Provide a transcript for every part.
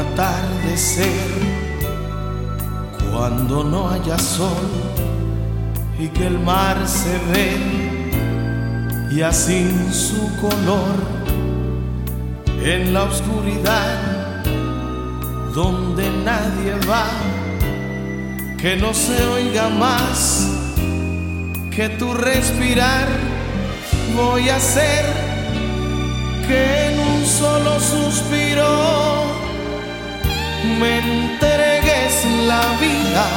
atardecer, cuando no haya sol y que el mar se ve ya sin su color, en la oscuridad donde nadie va, que no se oiga más que tu respirar. Voy a hacer que en un solo suspiro me entregues la vida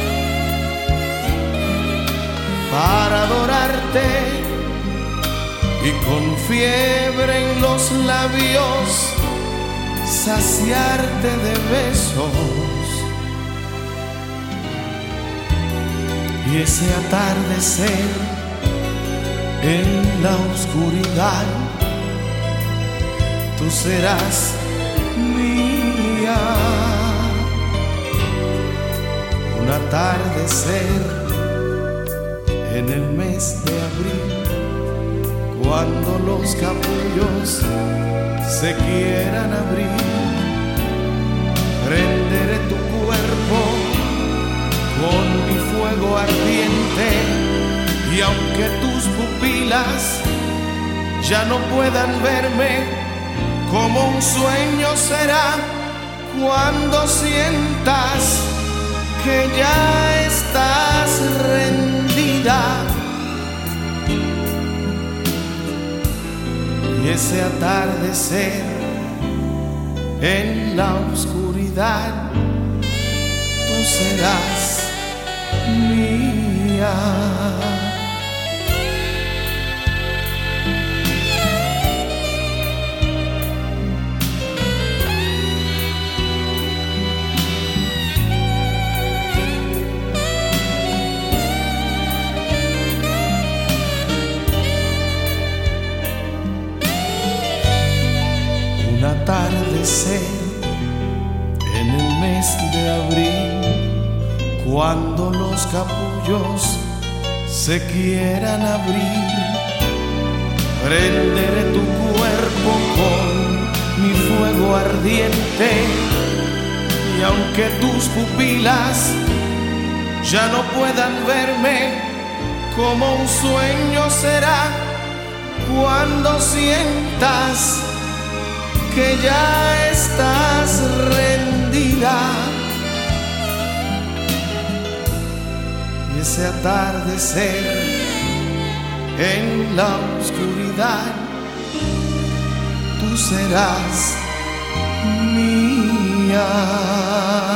para adorarte, y con fiebre en los labios saciarte de besos. Y ese atardecer en la oscuridad, tú serás mía. Un atardecer en el mes de abril, cuando los capullos se quieran abrir, prenderé tu cuerpo con mi fuego ardiente, y aunque tus pupilas ya no puedan verme, como un sueño será cuando sientas que ya estás rendida. Y ese atardecer en la oscuridad, tú serás mía. Un atardecer en el mes de abril, cuando los capullos se quieran abrir, prenderé tu cuerpo con mi fuego ardiente, y aunque tus pupilas ya no puedan verme, como un sueño será cuando sientas que ya estás rendida. Y ese atardecer en la oscuridad, tú serás mía.